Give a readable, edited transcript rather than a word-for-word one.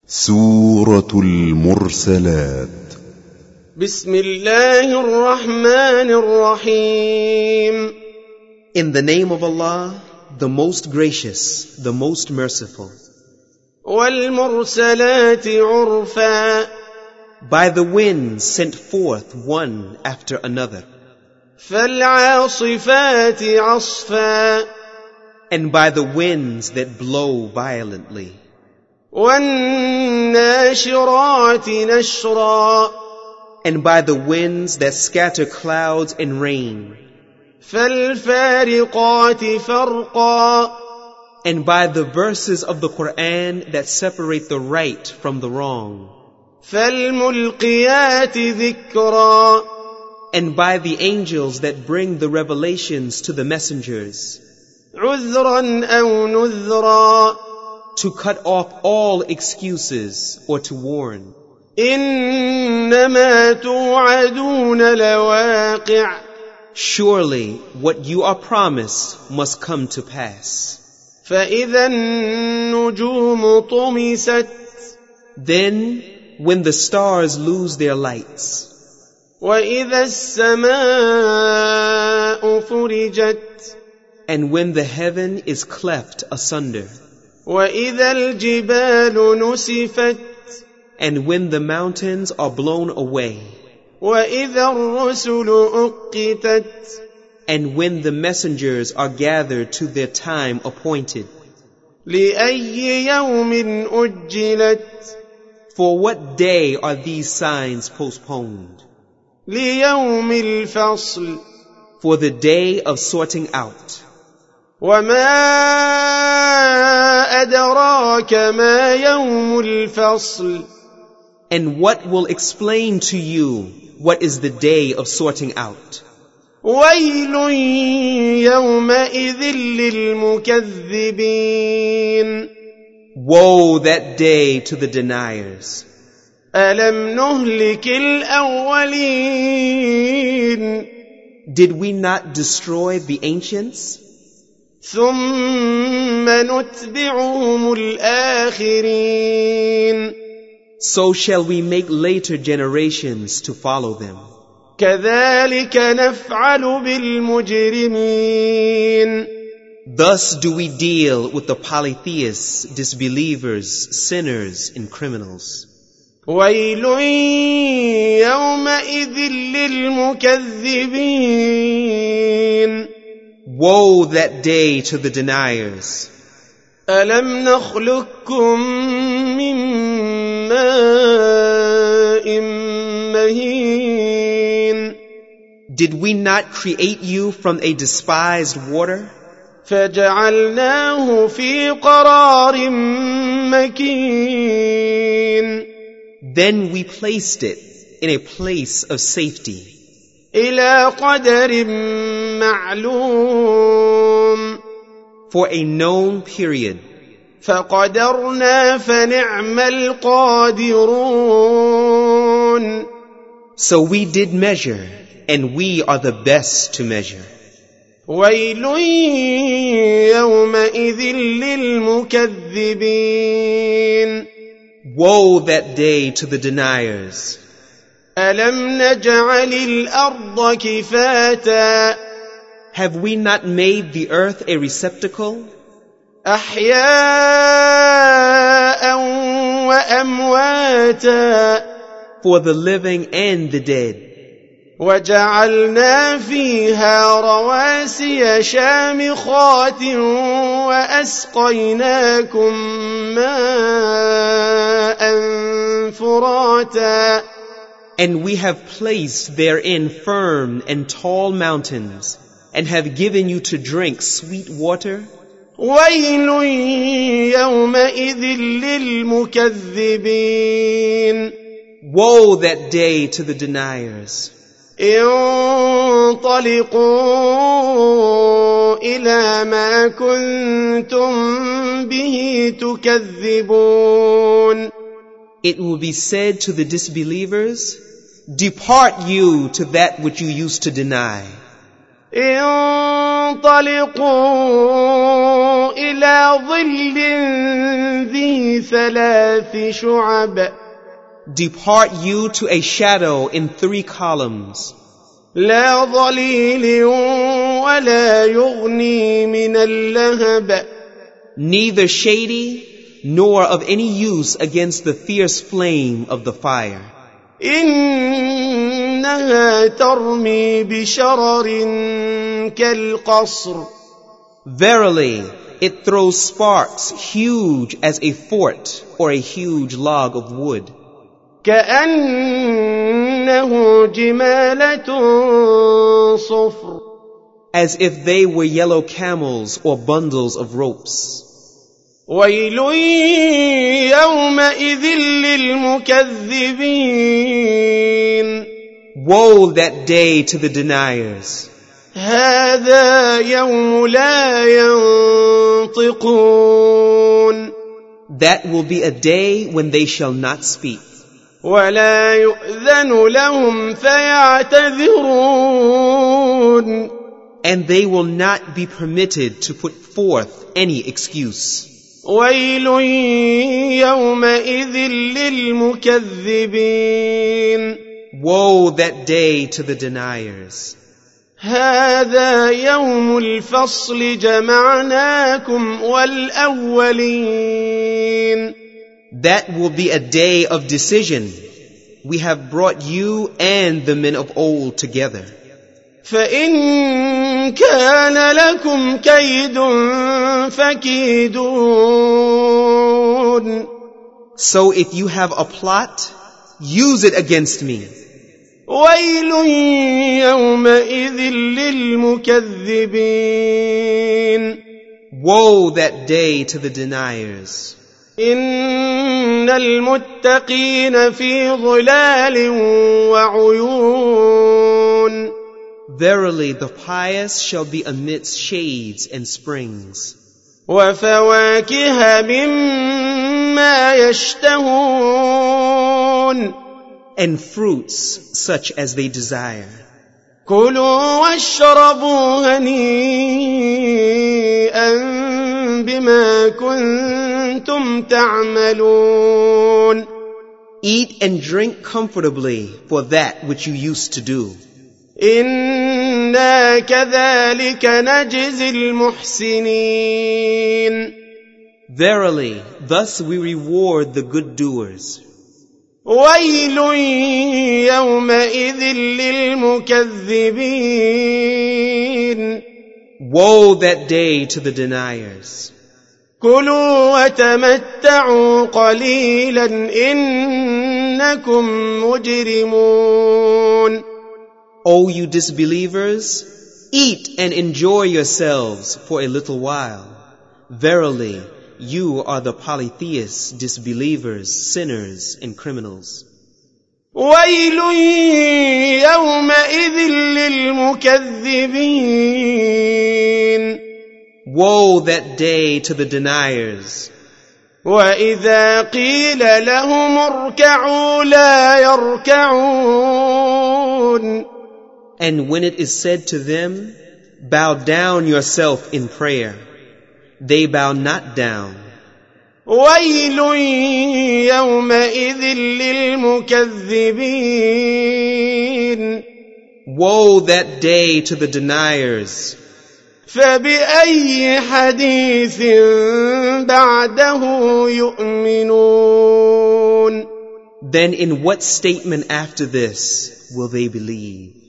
سورة المرسلات. بسم الله الرحمن الرحيم. In the name of Allah, the most gracious, the most merciful. والمرسلات عرفا. By the winds sent forth one after another. فالعاصفات عصفا. And by the winds that blow violently. والناشرات نشرا. And by the winds that scatter clouds and rain. فالفارقات فرقا. And by the verses of the Quran that separate the right from the wrong. فالملقيات ذكرا. And by the angels that bring the revelations to the messengers. عذرا أو نذرا. To cut off all excuses or to warn. إنما توعدون لواقع. Surely what you are promised must come to pass. فإذا النجوم طمست. Then when the stars lose their lights. وإذا السماء فرجت. And when the heaven is cleft asunder. وإذا الجبال نسفت. And when the mountains are blown away. وإذا الرسل أقتت. And when the messengers are gathered to their time appointed. لأي يوم أجلت. For what day are these signs postponed? ليوم الفصل. For the day of sorting out. وما أدراك ما يوم الفصل. And what will explain to you what is the day of sorting out? ويل يومئذ للمكذبين. Woe that day to the deniers. ألم نهلك الأولين. Did we not destroy the ancients? ثم نتبعهم الآخرين. So shall we make later generations to follow them. كذلك نفعل بالمجرمين. Thus do we deal with the polytheists, disbelievers, sinners, and criminals. ويل يومئذ للمكذبين. Woe that day to the deniers. ألم نخلقكم من ماء مهين. Did we not create you from a despised water? فجعلناه في قرار مكين. Then we placed it in a place of safety. إلى قدر معلوم. For a known period. فقدرنا فنعم القادرون. So we did measure, and we are the best to measure. ويل يومئذ للمكذبين. Woe that day to the deniers. ألم نجعل الأرض كفاتا. Have we not made the earth a receptacle? أحياء وأمواتا. For the living and the dead. وجعلنا فيها رواسي شامخات وأسقيناكم ماء فراتا. And we have placed therein firm and tall mountains, and have given you to drink sweet water. ويل يومئذ للمكذبين. Woe that day to the deniers. انطلقوا إلى ما كنتم به تكذبون. It will be said to the disbelievers, depart you to that which you used to deny. انطلقوا انطلقوا إلى ظل ذي 3 شعب Depart you to a shadow in 3 columns, لا ظليل ولا يغني من اللهب neither shady nor of any use against the fierce flame of the fire. إنها ترمي بشرر كالقصر Verily, it throws sparks huge as a fort or a huge log of wood, كأنه جمالة صفر as if they were yellow camels or bundles of ropes. ويل يومئذ للمكذبين Woe that day to the deniers. هذا يوم لا ينطقون That will be a day when they shall not speak, ولا يؤذن لهم فيعتذرون and they will not be permitted to put forth any excuse. ويل يومئذ للمكذبين Woe that day to the deniers. هذا يوم الفصل جمعناكم والأولين That will be a day of decision. We have brought you and the men of old together. فإن كان لكم كيد فكيدون So if you have a plot, use it against me. ويل يومئذ للمكذبين Woe that day to the deniers. إن المتقين في ظلال وعيون Verily the pious shall be amidst shades and springs, وفواكه مما يشتهون and fruits such as they desire. كلوا واشربوا هنيئا بما كنتم تعملون Eat and drink comfortably for that which you used to do. إنا كذلك نجزي المحسنين Verily, thus we reward the good doers. ويل يومئذ للمكذبين Woe that day to the deniers. كلوا وتمتعوا قليلا إنكم مجرمون O you disbelievers, eat and enjoy yourselves for a little while. Verily, you are the polytheists, disbelievers, sinners, and criminals. ويل يومئذ للمكذبين Woe that day to the deniers. وإذا قيل لهم اركعوا لا يركعون And when it is said to them, bow down yourself in prayer, they bow not down. ويل يومئذ للمكذبين Woe that day to the deniers. فبأي حديث بعده يؤمنون Then in what statement after this will they believe?